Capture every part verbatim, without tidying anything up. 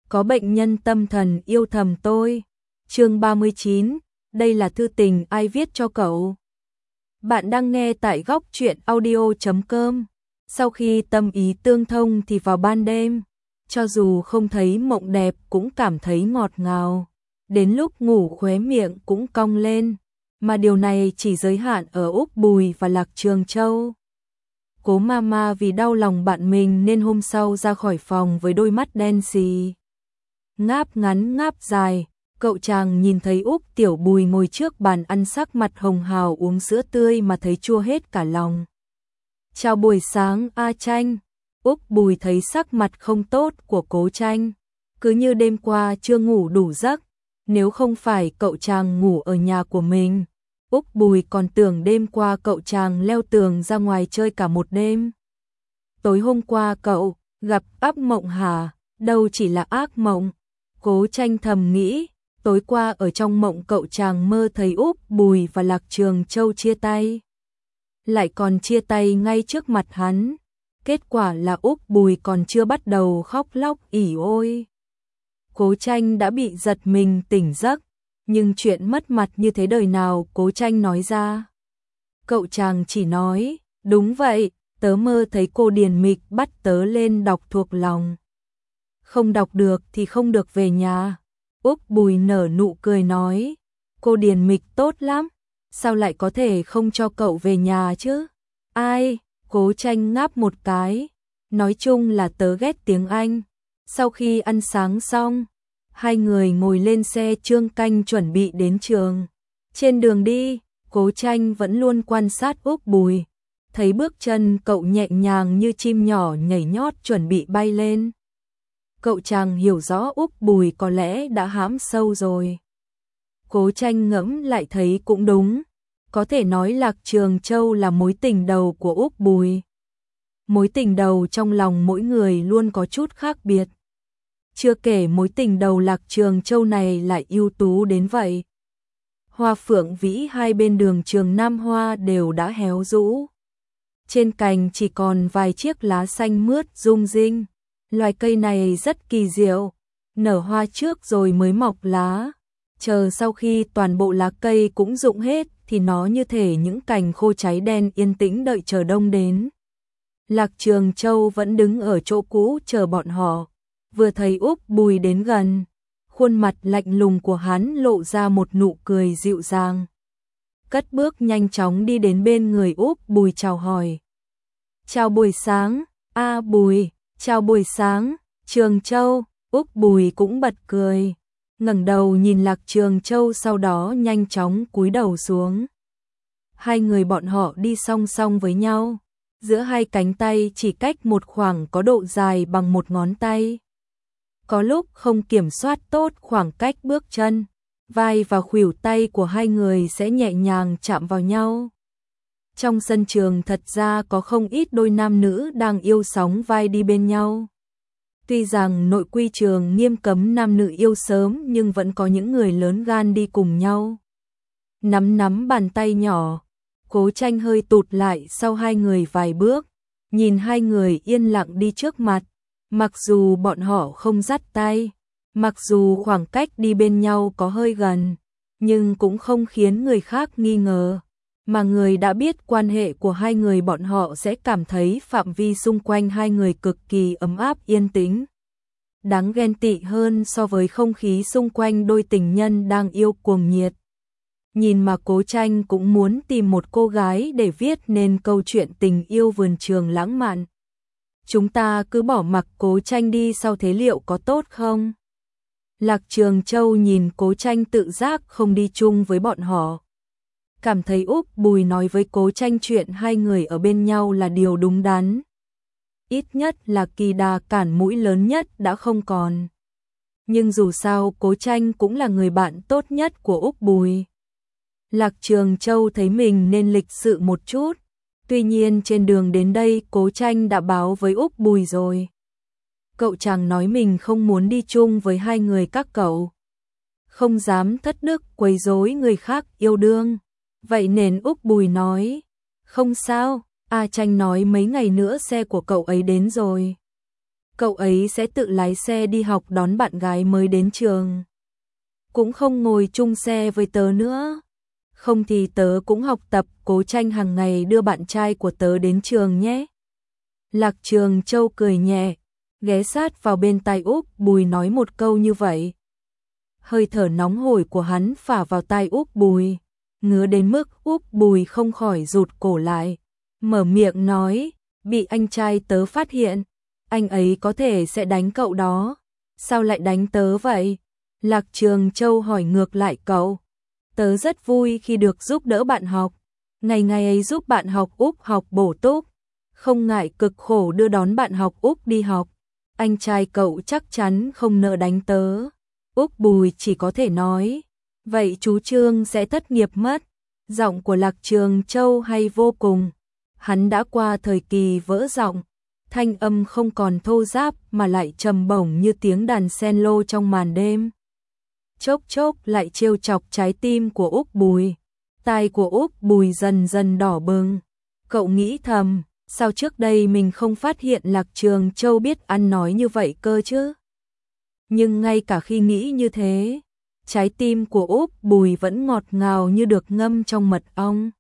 có bệnh nhân tâm thần yêu thầm tôi. Chương ba mươi chín, đây là thư tình ai viết cho cậu. Bạn đang nghe tại góc truyện audio chấm com. Sau khi tâm ý tương thông thì vào ban đêm, cho dù không thấy mộng đẹp cũng cảm thấy ngọt ngào. Đến lúc ngủ khóe miệng cũng cong lên, mà điều này chỉ giới hạn ở Úc Bùi và Lạc Trường Châu. Cố Mama vì đau lòng bạn mình nên hôm sau ra khỏi phòng với đôi mắt đen xì. Ngáp ngắn ngáp dài, cậu chàng nhìn thấy Úc Tiểu Bùi ngồi trước bàn ăn sắc mặt hồng hào uống sữa tươi mà thấy chua hết cả lòng. Chào buổi sáng A Tranh. Úc Bùi thấy sắc mặt không tốt của Cố Tranh, cứ như đêm qua chưa ngủ đủ giấc. Nếu không phải cậu chàng ngủ ở nhà của mình, Úc Bùi còn tưởng đêm qua cậu chàng leo tường ra ngoài chơi cả một đêm. Tối hôm qua cậu gặp ác mộng hả? Đâu chỉ là ác mộng. Cố Tranh thầm nghĩ, tối qua ở trong mộng cậu chàng mơ thấy Úc Bùi và Lạc Trường Châu chia tay. Lại còn chia tay ngay trước mặt hắn. Kết quả là Úc Bùi còn chưa bắt đầu khóc lóc ỉ ôi. Cố Tranh đã bị giật mình tỉnh giấc, nhưng chuyện mất mặt như thế đời nào Cố Tranh nói ra. Cậu chàng chỉ nói, đúng vậy, tớ mơ thấy cô Điền Mịch bắt tớ lên đọc thuộc lòng. Không đọc được thì không được về nhà. Úc Bùi nở nụ cười nói, cô Điền Mịch tốt lắm, sao lại có thể không cho cậu về nhà chứ? Ai? Cố Tranh ngáp một cái, nói chung là tớ ghét tiếng Anh. Sau khi ăn sáng xong, hai người ngồi lên xe Trương Canh chuẩn bị đến trường. Trên đường đi, Cố Tranh vẫn luôn quan sát Úc Bùi, thấy bước chân cậu nhẹ nhàng như chim nhỏ nhảy nhót chuẩn bị bay lên. Cậu chàng hiểu rõ Úc Bùi có lẽ đã hãm sâu rồi. Cố Tranh ngẫm lại thấy cũng đúng, có thể nói Lạc Trường Châu là mối tình đầu của Úc Bùi. Mối tình đầu trong lòng mỗi người luôn có chút khác biệt. Chưa kể mối tình đầu Lạc Trường Châu này lại ưu tú đến vậy. Hoa phượng vĩ hai bên đường Trường Nam Hoa đều đã héo rũ. Trên cành chỉ còn vài chiếc lá xanh mướt rung rinh. Loài cây này rất kỳ diệu, nở hoa trước rồi mới mọc lá. Chờ sau khi toàn bộ lá cây cũng rụng hết thì nó như thể những cành khô cháy đen yên tĩnh đợi chờ đông đến. Lạc Trường Châu vẫn đứng ở chỗ cũ chờ bọn họ. Vừa thấy Úc Bùi đến gần, khuôn mặt lạnh lùng của hắn lộ ra một nụ cười dịu dàng. Cất bước nhanh chóng đi đến bên người Úc Bùi chào hỏi. Chào buổi sáng, A Bùi, chào buổi sáng, Trường Châu. Úc Bùi cũng bật cười, ngẩng đầu nhìn Lạc Trường Châu sau đó nhanh chóng cúi đầu xuống. Hai người bọn họ đi song song với nhau, giữa hai cánh tay chỉ cách một khoảng có độ dài bằng một ngón tay. Có lúc không kiểm soát tốt khoảng cách bước chân, vai và khuỷu tay của hai người sẽ nhẹ nhàng chạm vào nhau. Trong sân trường thật ra có không ít đôi nam nữ đang yêu sóng vai đi bên nhau. Tuy rằng nội quy trường nghiêm cấm nam nữ yêu sớm nhưng vẫn có những người lớn gan đi cùng nhau. Nắm nắm bàn tay nhỏ, Cố Tranh hơi tụt lại sau hai người vài bước, nhìn hai người yên lặng đi trước mặt. Mặc dù bọn họ không dắt tay, mặc dù khoảng cách đi bên nhau có hơi gần, nhưng cũng không khiến người khác nghi ngờ. Mà người đã biết quan hệ của hai người bọn họ sẽ cảm thấy phạm vi xung quanh hai người cực kỳ ấm áp yên tĩnh. Đáng ghen tị hơn so với không khí xung quanh đôi tình nhân đang yêu cuồng nhiệt. Nhìn mà Cố Tranh cũng muốn tìm một cô gái để viết nên câu chuyện tình yêu vườn trường lãng mạn. Chúng ta cứ bỏ mặc Cố Tranh đi sau thế liệu có tốt không? Lạc Trường Châu nhìn Cố Tranh tự giác không đi chung với bọn họ. Cảm thấy Úc Bùi nói với Cố Tranh chuyện hai người ở bên nhau là điều đúng đắn. Ít nhất là kỳ đà cản mũi lớn nhất đã không còn. Nhưng dù sao Cố Tranh cũng là người bạn tốt nhất của Úc Bùi. Lạc Trường Châu thấy mình nên lịch sự một chút. Tuy nhiên trên đường đến đây Cố Tranh đã báo với Úc Bùi rồi. Cậu chàng nói mình không muốn đi chung với hai người các cậu. Không dám thất đức quấy rối người khác yêu đương. Vậy nên Úc Bùi nói, không sao, A Tranh nói mấy ngày nữa xe của cậu ấy đến rồi. cậu ấy sẽ tự lái xe đi học đón bạn gái mới đến trường. Cũng không ngồi chung xe với tớ nữa. Không thì tớ cũng học tập Cố Tranh hàng ngày đưa bạn trai của tớ đến trường nhé. Lạc Trường Châu cười nhẹ, ghé sát vào bên tai Úc Bùi nói một câu như vậy. Hơi thở nóng hổi của hắn phả vào tai Úc Bùi, ngứa đến mức Úc Bùi không khỏi rụt cổ lại, mở miệng nói, bị anh trai tớ phát hiện, anh ấy có thể sẽ đánh cậu đó. Sao lại đánh tớ vậy? Lạc Trường Châu hỏi ngược lại cậu. Tớ rất vui khi được giúp đỡ bạn học, ngày ngày ấy giúp bạn học Úc học bổ túc, không ngại cực khổ đưa đón bạn học Úc đi học. Anh trai cậu chắc chắn không nỡ đánh tớ. Úc Bùi chỉ có thể nói, vậy chú Trương sẽ thất nghiệp mất. Giọng của Lạc Trường Châu hay vô cùng. Hắn đã qua thời kỳ vỡ giọng, thanh âm không còn thô ráp mà lại trầm bổng như tiếng đàn cello trong màn đêm. Chốc chốc lại trêu chọc trái tim của Úc Bùi. Tai của Úc Bùi dần dần đỏ bừng. Cậu nghĩ thầm, sao trước đây mình không phát hiện Lạc Trường Châu biết ăn nói như vậy cơ chứ? Nhưng ngay cả khi nghĩ như thế, trái tim của Úc Bùi vẫn ngọt ngào như được ngâm trong mật ong.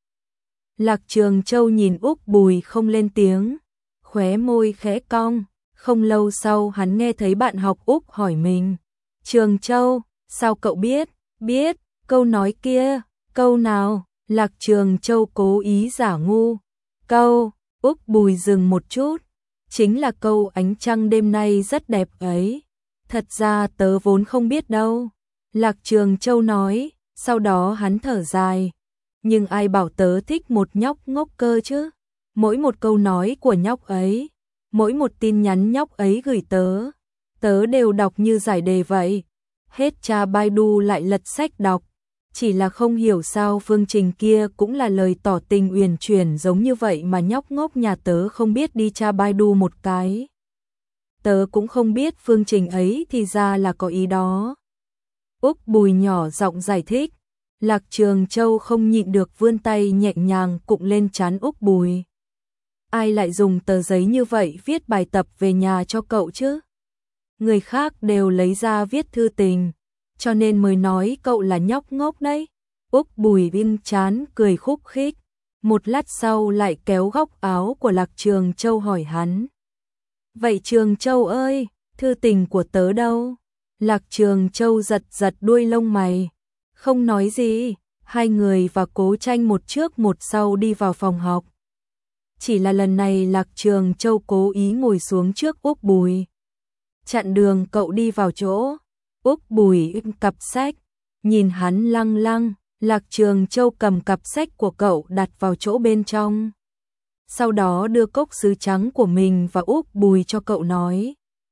Lạc Trường Châu nhìn Úc Bùi không lên tiếng, khóe môi khẽ cong. Không lâu sau hắn nghe thấy bạn học Úc hỏi mình, Trường Châu, sao cậu biết? Biết, câu nói kia, câu nào? Lạc Trường Châu cố ý giả ngu. Câu, Úc Bùi dừng một chút, chính là câu ánh trăng đêm nay rất đẹp ấy. Thật ra tớ vốn không biết đâu. Lạc Trường Châu nói, sau đó hắn thở dài. Nhưng ai bảo tớ thích một nhóc ngốc cơ chứ? Mỗi một câu nói của nhóc ấy, mỗi một tin nhắn nhóc ấy gửi tớ, tớ đều đọc như giải đề vậy. Hết tra Baidu lại lật sách đọc. Chỉ là không hiểu sao phương trình kia cũng là lời tỏ tình uyển chuyển giống như vậy mà nhóc ngốc nhà tớ không biết đi tra Baidu một cái. Tớ cũng không biết phương trình ấy thì ra là có ý đó. Úc Bùi nhỏ giọng giải thích. Lạc Trường Châu không nhịn được vươn tay nhẹ nhàng cụng lên trán Úc Bùi. Ai lại dùng tờ giấy như vậy viết bài tập về nhà cho cậu chứ? Người khác đều lấy ra viết thư tình, cho nên mới nói cậu là nhóc ngốc đấy. Úc Bùi vinh chán cười khúc khích. Một lát sau lại kéo góc áo của Lạc Trường Châu hỏi hắn. Vậy Trường Châu ơi, thư tình của tớ đâu? Lạc Trường Châu giật giật đuôi lông mày. Không nói gì, hai người và Cố Tranh một trước một sau đi vào phòng học. Chỉ là lần này Lạc Trường Châu cố ý ngồi xuống trước Úc Bùi. Chặn đường cậu đi vào chỗ. Úc Bùi ưm cặp sách, nhìn hắn lăng lăng. Lạc Trường Châu cầm cặp sách của cậu đặt vào chỗ bên trong. Sau đó đưa cốc sứ trắng của mình và Úc Bùi cho cậu nói.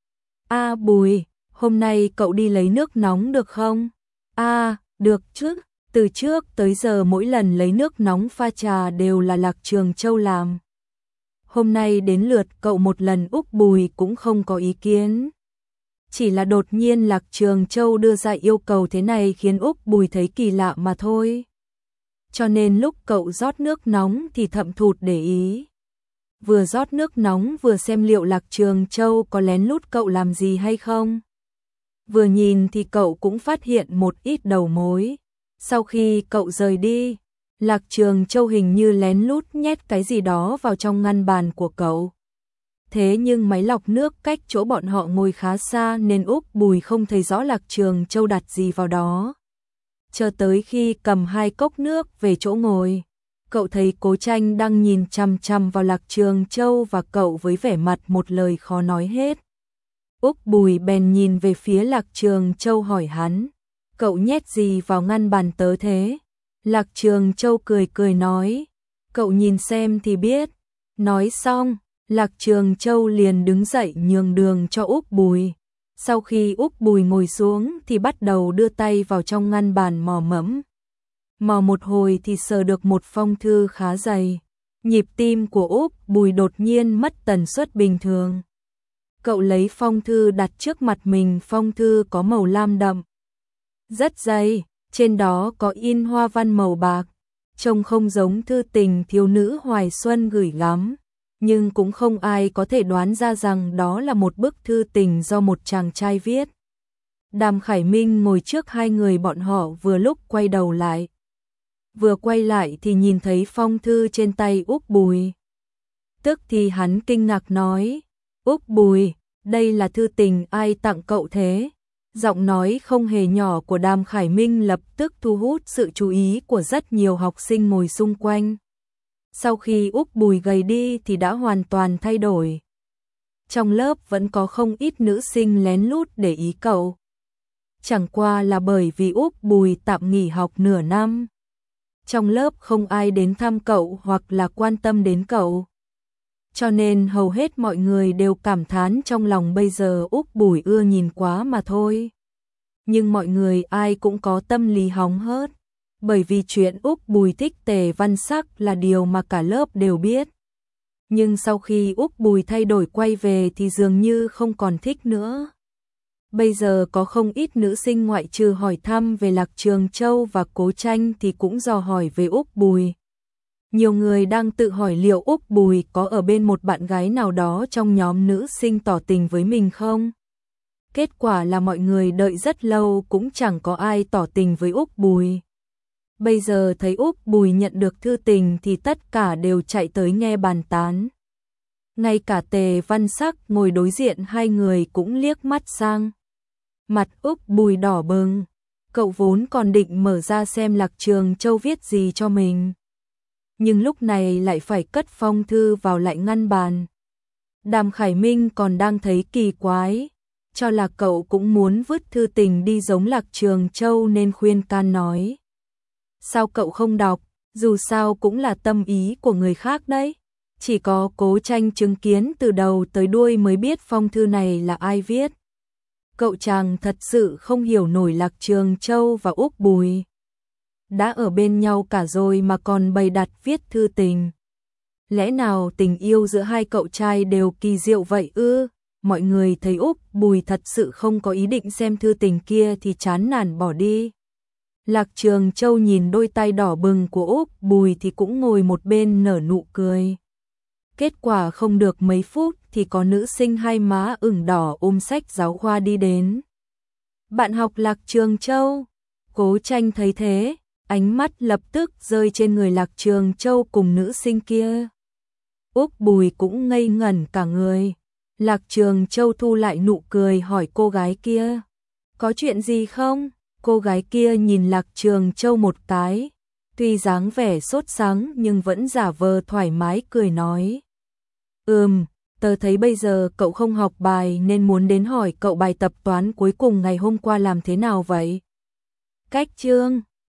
A Bùi, hôm nay cậu đi lấy nước nóng được không? A, được chứ, từ trước tới giờ mỗi lần lấy nước nóng pha trà đều là Lạc Trường Châu làm. Hôm nay đến lượt cậu một lần Úc Bùi cũng không có ý kiến. Chỉ là đột nhiên Lạc Trường Châu đưa ra yêu cầu thế này khiến Úc Bùi thấy kỳ lạ mà thôi. Cho nên lúc cậu rót nước nóng thì thậm thụt để ý. Vừa rót nước nóng vừa xem liệu Lạc Trường Châu có lén lút cậu làm gì hay không. Vừa nhìn thì cậu cũng phát hiện một ít đầu mối. Sau khi cậu rời đi, Lạc Trường Châu hình như lén lút nhét cái gì đó vào trong ngăn bàn của cậu. Thế nhưng máy lọc nước cách chỗ bọn họ ngồi khá xa nên Úc Bùi không thấy rõ Lạc Trường Châu đặt gì vào đó. Chờ tới khi cầm hai cốc nước về chỗ ngồi, cậu thấy Cố Tranh đang nhìn chằm chằm vào Lạc Trường Châu và cậu với vẻ mặt một lời khó nói hết. Úc Bùi bèn nhìn về phía Lạc Trường Châu hỏi hắn, cậu nhét gì vào ngăn bàn tớ thế? Lạc Trường Châu cười cười nói, cậu nhìn xem thì biết. Nói xong, Lạc Trường Châu liền đứng dậy nhường đường cho Úc Bùi. Sau khi Úc Bùi ngồi xuống thì bắt đầu đưa tay vào trong ngăn bàn mò mẫm. Mò một hồi thì sờ được một phong thư khá dày. Nhịp tim của Úc Bùi đột nhiên mất tần suất bình thường. Cậu lấy phong thư đặt trước mặt mình, phong thư có màu lam đậm. Rất dày, trên đó có in hoa văn màu bạc. Trông không giống thư tình thiếu nữ Hoài Xuân gửi gắm. nhưng cũng không ai có thể đoán ra rằng đó là một bức thư tình do một chàng trai viết. Đàm Khải Minh ngồi trước hai người bọn họ vừa lúc quay đầu lại. Vừa quay lại thì nhìn thấy phong thư trên tay Úc Bùi. Tức thì hắn kinh ngạc nói, Úc Bùi, đây là thư tình ai tặng cậu thế? Giọng nói không hề nhỏ của Đàm Khải Minh lập tức thu hút sự chú ý của rất nhiều học sinh ngồi xung quanh. Sau khi Úc Bùi gầy đi thì đã hoàn toàn thay đổi. Trong lớp vẫn có không ít nữ sinh lén lút để ý cậu. Chẳng qua là bởi vì Úc Bùi tạm nghỉ học nửa năm. Trong lớp không ai đến thăm cậu hoặc là quan tâm đến cậu. Cho nên hầu hết mọi người đều cảm thán trong lòng bây giờ Úc Bùi ưa nhìn quá mà thôi. Nhưng mọi người ai cũng có tâm lý hóng hớt. Bởi vì chuyện Úc Bùi thích Tề Văn Sắc là điều mà cả lớp đều biết. Nhưng sau khi Úc Bùi thay đổi quay về thì dường như không còn thích nữa. Bây giờ có không ít nữ sinh ngoại trừ hỏi thăm về Lạc Trường Châu và Cố Tranh thì cũng dò hỏi về Úc Bùi. Nhiều người đang tự hỏi liệu Úc Bùi có ở bên một bạn gái nào đó trong nhóm nữ sinh tỏ tình với mình không? Kết quả là mọi người đợi rất lâu cũng chẳng có ai tỏ tình với Úc Bùi. Bây giờ thấy Úc Bùi nhận được thư tình thì tất cả đều chạy tới nghe bàn tán. Ngay cả Tề Văn Sắc ngồi đối diện hai người cũng liếc mắt sang. Mặt Úc Bùi đỏ bừng, cậu vốn còn định mở ra xem Lạc Trường Châu viết gì cho mình. Nhưng lúc này lại phải cất phong thư vào lại ngăn bàn. Đàm Khải Minh còn đang thấy kỳ quái, cho là cậu cũng muốn vứt thư tình đi giống Lạc Trường Châu nên khuyên can nói. Sao cậu không đọc, dù sao cũng là tâm ý của người khác đấy. Chỉ có Cố Tranh chứng kiến từ đầu tới đuôi mới biết phong thư này là ai viết. Cậu chàng thật sự không hiểu nổi Lạc Trường Châu và Úc Bùi. Đã ở bên nhau cả rồi mà còn bày đặt viết thư tình. Lẽ nào tình yêu giữa hai cậu trai đều kỳ diệu vậy ư? Mọi người thấy Úc Bùi thật sự không có ý định xem thư tình kia thì chán nản bỏ đi. Lạc Trường Châu nhìn đôi tay đỏ bừng của Úc Bùi thì cũng ngồi một bên nở nụ cười. Kết quả không được mấy phút thì có nữ sinh hai má ửng đỏ ôm sách giáo khoa đi đến. Bạn học Lạc Trường Châu? Cố Tranh thấy thế, ánh mắt lập tức rơi trên người Lạc Trường Châu cùng nữ sinh kia. Úc Bùi cũng ngây ngẩn cả người. Lạc Trường Châu thu lại nụ cười hỏi cô gái kia. Có chuyện gì không? Cô gái kia nhìn Lạc Trường Châu một cái. Tuy dáng vẻ sốt sắng nhưng vẫn giả vờ thoải mái cười nói. Ừm, tớ thấy bây giờ cậu không học bài nên muốn đến hỏi cậu bài tập toán cuối cùng ngày hôm qua làm thế nào vậy? Cách chương